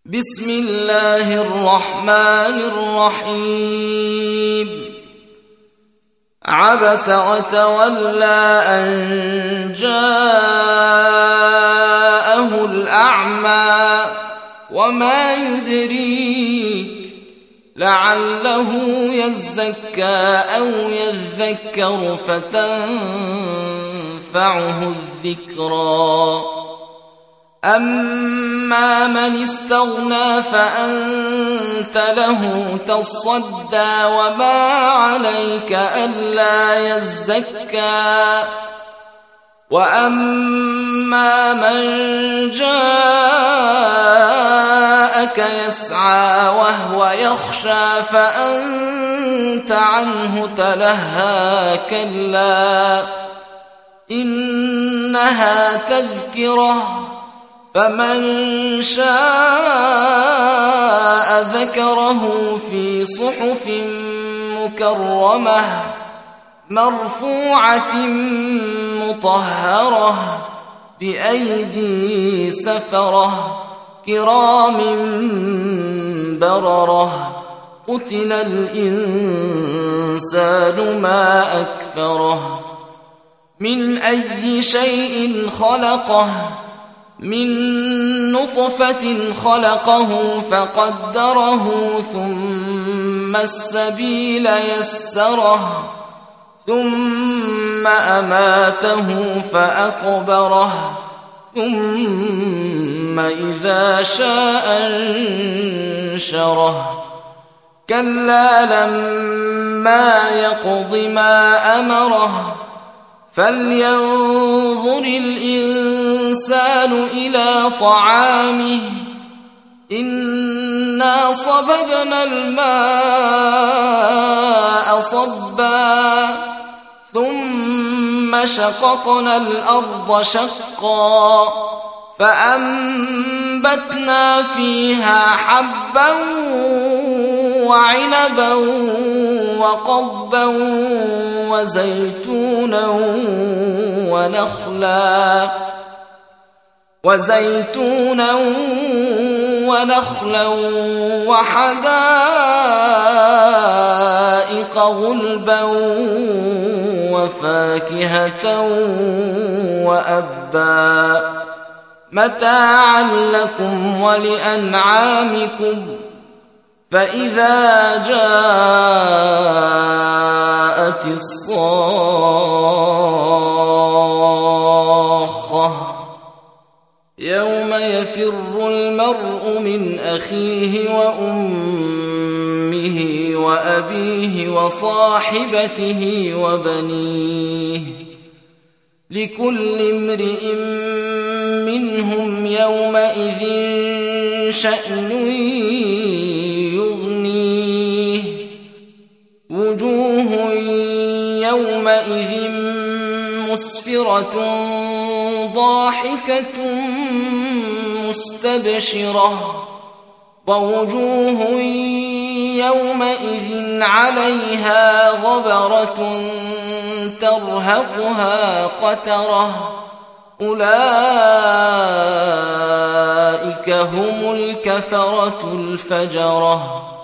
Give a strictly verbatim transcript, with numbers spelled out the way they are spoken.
بسم الله الرحمن الرحيم عبس وتولى أن جاءه الأعمى وما يدريك لعله يزكى أو يذكر فتنفعه الذكرى أما من استغنى فأنت له تصدى وما عليك ألا يزكى وأما من جاءك يسعى وهو يخشى فأنت عنه تلهى كلا إنها تذكرة فمن شاء ذكره في صحف مكرمة مرفوعة مطهرة بأيدي سفرة كرام بررة قتل الإنسان ما أكفره من أي شيء خلقه من نطفة خلقه فقدره ثم السبيل يسره ثم أماته فأقبره ثم إذا شاء انشره كلا لما يقض ما أمره فلينظر الإنسان إلى طعامه إنا صببنا الماء صبا ثم شققنا الأرض شقا فأنبتنا فيها حبا وعنبا وقضبا وزيتونا ونخلا وزيتونا ونخلا وحدائق غلبا وفاكهة وأبا متاعا لكم ولأنعامكم فإذا جاءت الصاخة يوم يفر المرء من أخيه وأمه وأبيه وصاحبته وبنيه لكل امرئ منهم يومئذ شأن يغنيه وجوه يومئذ مسفرة ضاحكة مستبشرة ووجوه يومئذ عليها غبرة ترهقها قترة أولئك هم الكفرة الفجرة.